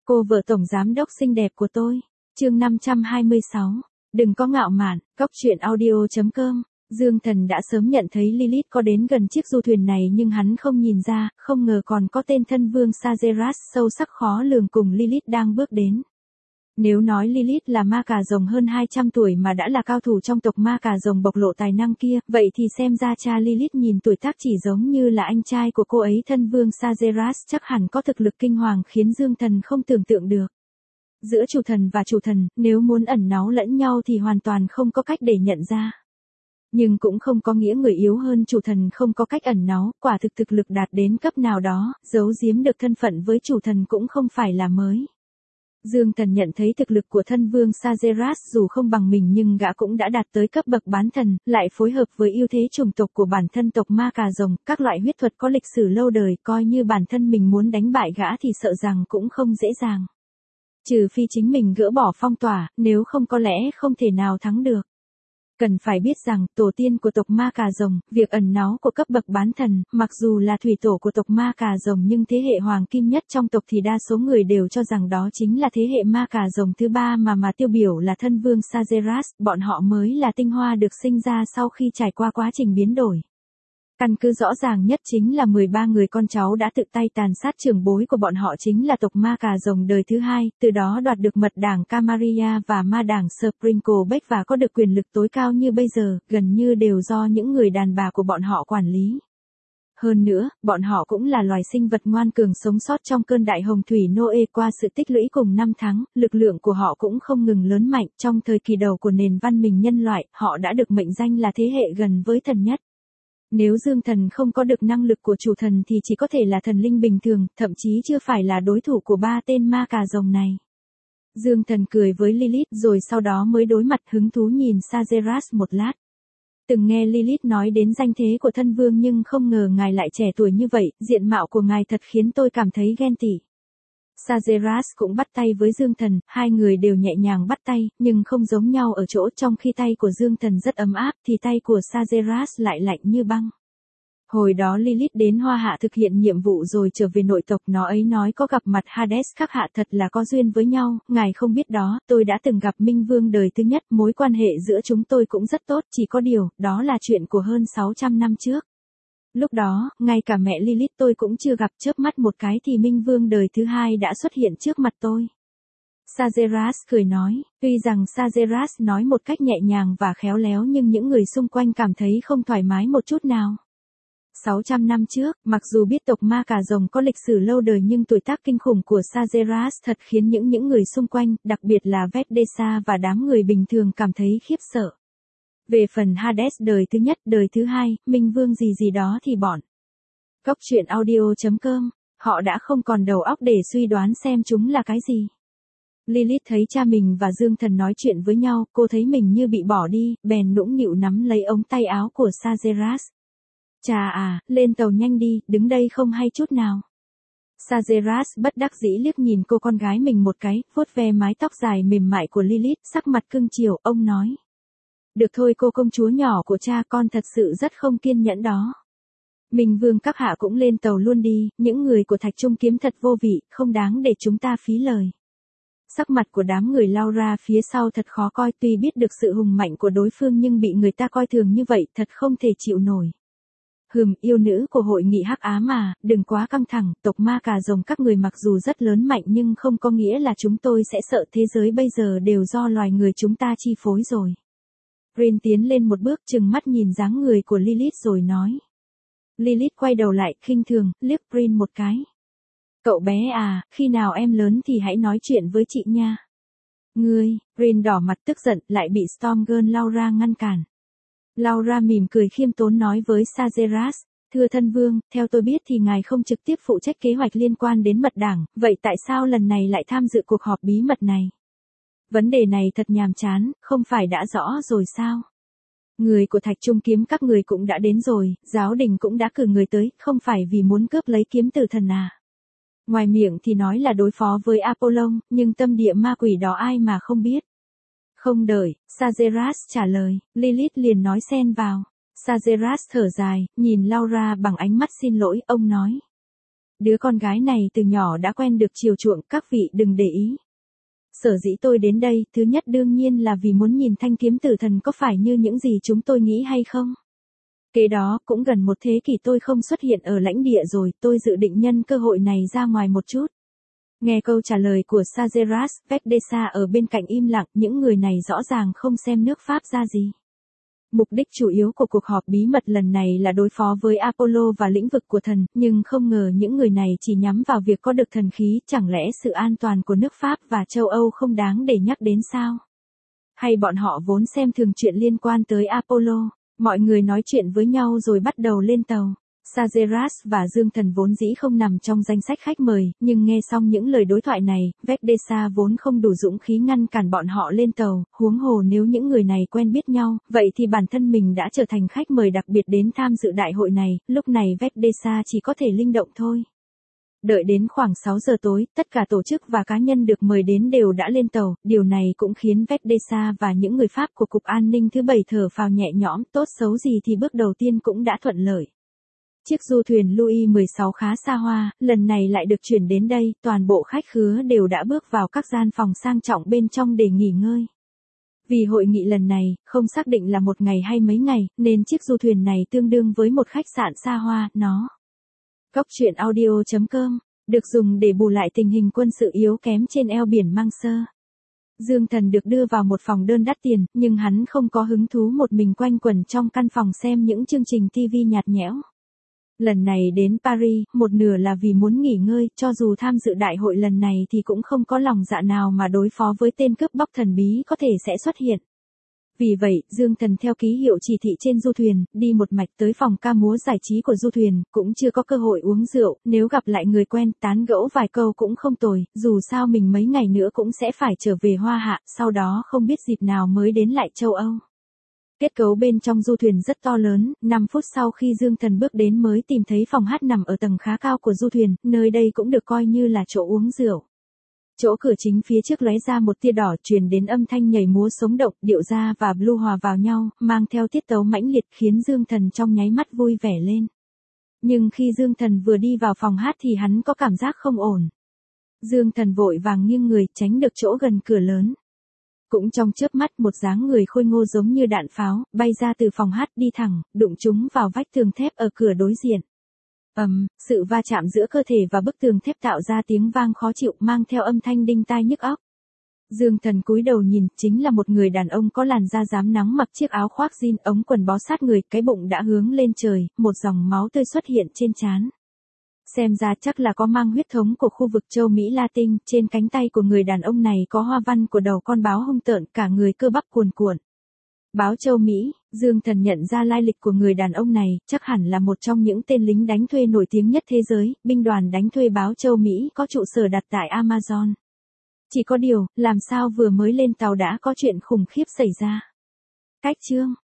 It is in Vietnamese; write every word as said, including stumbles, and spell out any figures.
Cô vợ tổng giám đốc xinh đẹp của tôi. Chương năm trăm hai mươi sáu. Đừng có ngạo mạn. Cóc truyện audio chấm com. Dương Thần đã sớm nhận thấy Lilith có đến gần chiếc du thuyền này nhưng hắn không nhìn ra, không ngờ còn có tên thân vương Sazeras sâu sắc khó lường cùng Lilith đang bước đến. Nếu nói Lilith là ma cà rồng hơn hai trăm tuổi mà đã là cao thủ trong tộc ma cà rồng bộc lộ tài năng kia, vậy thì xem ra cha Lilith nhìn tuổi tác chỉ giống như là anh trai của cô ấy, thân vương Sazeras chắc hẳn có thực lực kinh hoàng khiến Dương Thần không tưởng tượng được. Giữa chủ thần và chủ thần, nếu muốn ẩn náu lẫn nhau thì hoàn toàn không có cách để nhận ra. Nhưng cũng không có nghĩa người yếu hơn chủ thần không có cách ẩn náu, quả thực thực lực đạt đến cấp nào đó, giấu giếm được thân phận với chủ thần cũng không phải là mới. Dương Thần nhận thấy thực lực của thân vương Sazeras dù không bằng mình nhưng gã cũng đã đạt tới cấp bậc bán thần, lại phối hợp với ưu thế chủng tộc của bản thân tộc ma cà rồng, các loại huyết thuật có lịch sử lâu đời, coi như bản thân mình muốn đánh bại gã thì sợ rằng cũng không dễ dàng. Trừ phi chính mình gỡ bỏ phong tỏa, nếu không có lẽ không thể nào thắng được. Cần phải biết rằng, tổ tiên của tộc ma cà rồng, việc ẩn náu của cấp bậc bán thần, mặc dù là thủy tổ của tộc ma cà rồng nhưng thế hệ hoàng kim nhất trong tộc thì đa số người đều cho rằng đó chính là thế hệ ma cà rồng thứ ba mà mà tiêu biểu là thân vương Sazeras, bọn họ mới là tinh hoa được sinh ra sau khi trải qua quá trình biến đổi. Căn cứ rõ ràng nhất chính là mười ba người con cháu đã tự tay tàn sát trưởng bối của bọn họ chính là tộc ma cà rồng đời thứ hai, từ đó đoạt được mật đảng Camarilla và ma đảng Sprinkleback và có được quyền lực tối cao như bây giờ, gần như đều do những người đàn bà của bọn họ quản lý. Hơn nữa, bọn họ cũng là loài sinh vật ngoan cường sống sót trong cơn đại hồng thủy Noe qua sự tích lũy cùng năm tháng, lực lượng của họ cũng không ngừng lớn mạnh, trong thời kỳ đầu của nền văn minh nhân loại, họ đã được mệnh danh là thế hệ gần với thần nhất. Nếu Dương Thần không có được năng lực của chủ thần thì chỉ có thể là thần linh bình thường, thậm chí chưa phải là đối thủ của ba tên ma cà rồng này. Dương Thần cười với Lilith rồi sau đó mới đối mặt hứng thú nhìn Sazeras một lát. Từng nghe Lilith nói đến danh thế của thân vương nhưng không ngờ ngài lại trẻ tuổi như vậy, diện mạo của ngài thật khiến tôi cảm thấy ghen tị. Sazeras cũng bắt tay với Dương Thần, hai người đều nhẹ nhàng bắt tay, nhưng không giống nhau ở chỗ trong khi tay của Dương Thần rất ấm áp thì tay của Sazeras lại lạnh như băng. Hồi đó Lilith đến Hoa Hạ thực hiện nhiệm vụ rồi trở về nội tộc, nó ấy nói có gặp mặt Hades khắc Hạ thật là có duyên với nhau, ngài không biết đó, tôi đã từng gặp Minh Vương đời thứ nhất, mối quan hệ giữa chúng tôi cũng rất tốt, chỉ có điều, đó là chuyện của hơn sáu trăm năm trước. Lúc đó, ngay cả mẹ Lilith tôi cũng chưa gặp, chớp mắt một cái thì Minh Vương đời thứ hai đã xuất hiện trước mặt tôi. Sazeras cười nói, tuy rằng Sazeras nói một cách nhẹ nhàng và khéo léo nhưng những người xung quanh cảm thấy không thoải mái một chút nào. sáu trăm năm trước, mặc dù biết tộc ma cà rồng có lịch sử lâu đời nhưng tuổi tác kinh khủng của Sazeras thật khiến những những người xung quanh, đặc biệt là Vedesa và đám người bình thường cảm thấy khiếp sợ. Về phần Hades đời thứ nhất, đời thứ hai, Minh Vương gì gì đó thì bọn Cóc truyện audio chấm com, họ đã không còn đầu óc để suy đoán xem chúng là cái gì. Lilith thấy cha mình và Dương Thần nói chuyện với nhau, cô thấy mình như bị bỏ đi, bèn nũng nịu nắm lấy ống tay áo của Sazeras. Chà à, lên tàu nhanh đi, đứng đây không hay chút nào. Sazeras bất đắc dĩ liếc nhìn cô con gái mình một cái, vuốt ve mái tóc dài mềm mại của Lilith, sắc mặt cưng chiều, ông nói. Được thôi cô công chúa nhỏ của cha, con thật sự rất không kiên nhẫn đó. Minh Vương các hạ cũng lên tàu luôn đi, những người của Thạch Trung Kiếm thật vô vị, không đáng để chúng ta phí lời. Sắc mặt của đám người lao ra phía sau thật khó coi, tuy biết được sự hùng mạnh của đối phương nhưng bị người ta coi thường như vậy thật không thể chịu nổi. Hừm, yêu nữ của hội nghị Hắc Ám mà, đừng quá căng thẳng, tộc ma cà rồng các người mặc dù rất lớn mạnh nhưng không có nghĩa là chúng tôi sẽ sợ, thế giới bây giờ đều do loài người chúng ta chi phối rồi. Rin tiến lên một bước chừng mắt nhìn dáng người của Lilith rồi nói. Lilith quay đầu lại, khinh thường, liếc Rin một cái. Cậu bé à, khi nào em lớn thì hãy nói chuyện với chị nha. Ngươi, Rin đỏ mặt tức giận, lại bị Stormgirl Laura ngăn cản. Laura mỉm cười khiêm tốn nói với Sazeras, thưa thân vương, theo tôi biết thì ngài không trực tiếp phụ trách kế hoạch liên quan đến mật đảng, vậy tại sao lần này lại tham dự cuộc họp bí mật này? Vấn đề này thật nhàm chán, không phải đã rõ rồi sao? Người của Thạch Trung Kiếm các người cũng đã đến rồi, giáo đình cũng đã cử người tới, không phải vì muốn cướp lấy kiếm từ thần à? Ngoài miệng thì nói là đối phó với Apollon, nhưng tâm địa ma quỷ đó ai mà không biết. Không đợi, Sazeras trả lời, Lilith liền nói xen vào. Sazeras thở dài, nhìn Laura bằng ánh mắt xin lỗi, ông nói. Đứa con gái này từ nhỏ đã quen được chiều chuộng, các vị đừng để ý. Sở dĩ tôi đến đây, thứ nhất đương nhiên là vì muốn nhìn thanh kiếm tử thần có phải như những gì chúng tôi nghĩ hay không. Kế đó, cũng gần một thế kỷ tôi không xuất hiện ở lãnh địa rồi, tôi dự định nhân cơ hội này ra ngoài một chút. Nghe câu trả lời của Sageras, Vecdesa ở bên cạnh im lặng, những người này rõ ràng không xem nước Pháp ra gì. Mục đích chủ yếu của cuộc họp bí mật lần này là đối phó với Apollo và lĩnh vực của thần, nhưng không ngờ những người này chỉ nhắm vào việc có được thần khí, chẳng lẽ sự an toàn của nước Pháp và châu Âu không đáng để nhắc đến sao? Hay bọn họ vốn xem thường chuyện liên quan tới Apollo? Mọi người nói chuyện với nhau rồi bắt đầu lên tàu. Sageras và Dương Thần vốn dĩ không nằm trong danh sách khách mời, nhưng nghe xong những lời đối thoại này, Vecdesa vốn không đủ dũng khí ngăn cản bọn họ lên tàu, huống hồ nếu những người này quen biết nhau, vậy thì bản thân mình đã trở thành khách mời đặc biệt đến tham dự đại hội này, lúc này Vecdesa chỉ có thể linh động thôi. Đợi đến khoảng sáu giờ tối, tất cả tổ chức và cá nhân được mời đến đều đã lên tàu, điều này cũng khiến Vecdesa và những người Pháp của Cục An ninh thứ bảy thở phào nhẹ nhõm, tốt xấu gì thì bước đầu tiên cũng đã thuận lợi. Chiếc du thuyền Louis mười sáu khá xa hoa, lần này lại được chuyển đến đây, toàn bộ khách khứa đều đã bước vào các gian phòng sang trọng bên trong để nghỉ ngơi. Vì hội nghị lần này, không xác định là một ngày hay mấy ngày, nên chiếc du thuyền này tương đương với một khách sạn xa hoa, nó. Cóc truyện audio chấm com, được dùng để bù lại tình hình quân sự yếu kém trên eo biển Manche. Dương Thần được đưa vào một phòng đơn đắt tiền, nhưng hắn không có hứng thú một mình quanh quẩn trong căn phòng xem những chương trình ti vi nhạt nhẽo. Lần này đến Paris, một nửa là vì muốn nghỉ ngơi, cho dù tham dự đại hội lần này thì cũng không có lòng dạ nào mà đối phó với tên cướp bóc thần bí có thể sẽ xuất hiện. Vì vậy, Dương Thần theo ký hiệu chỉ thị trên du thuyền, đi một mạch tới phòng ca múa giải trí của du thuyền, cũng chưa có cơ hội uống rượu, nếu gặp lại người quen, tán gẫu vài câu cũng không tồi, dù sao mình mấy ngày nữa cũng sẽ phải trở về Hoa Hạ, sau đó không biết dịp nào mới đến lại châu Âu. Kết cấu bên trong du thuyền rất to lớn, năm phút sau khi Dương Thần bước đến mới tìm thấy phòng hát nằm ở tầng khá cao của du thuyền, nơi đây cũng được coi như là chỗ uống rượu. Chỗ cửa chính phía trước lóe ra một tia đỏ, truyền đến âm thanh nhảy múa sống động, điệu ra và blue hòa vào nhau, mang theo tiết tấu mãnh liệt khiến Dương Thần trong nháy mắt vui vẻ lên. Nhưng khi Dương Thần vừa đi vào phòng hát thì hắn có cảm giác không ổn. Dương Thần vội vàng nghiêng người, tránh được chỗ gần cửa lớn. Cũng trong chớp mắt, một dáng người khôi ngô giống như đạn pháo, bay ra từ phòng hát đi thẳng, đụng trúng vào vách tường thép ở cửa đối diện. Ầm, um, sự va chạm giữa cơ thể và bức tường thép tạo ra tiếng vang khó chịu mang theo âm thanh đinh tai nhức óc. Dương Thần cúi đầu nhìn, chính là một người đàn ông có làn da rám nắng mặc chiếc áo khoác jean, ống quần bó sát người, cái bụng đã hướng lên trời, một dòng máu tươi xuất hiện trên trán. Xem ra chắc là có mang huyết thống của khu vực châu Mỹ Latin, trên cánh tay của người đàn ông này có hoa văn của đầu con báo hung tợn, cả người cơ bắp cuồn cuộn. Báo châu Mỹ, Dương Thần nhận ra lai lịch của người đàn ông này, chắc hẳn là một trong những tên lính đánh thuê nổi tiếng nhất thế giới, binh đoàn đánh thuê báo châu Mỹ có trụ sở đặt tại Amazon. Chỉ có điều, làm sao vừa mới lên tàu đã có chuyện khủng khiếp xảy ra. Cách chương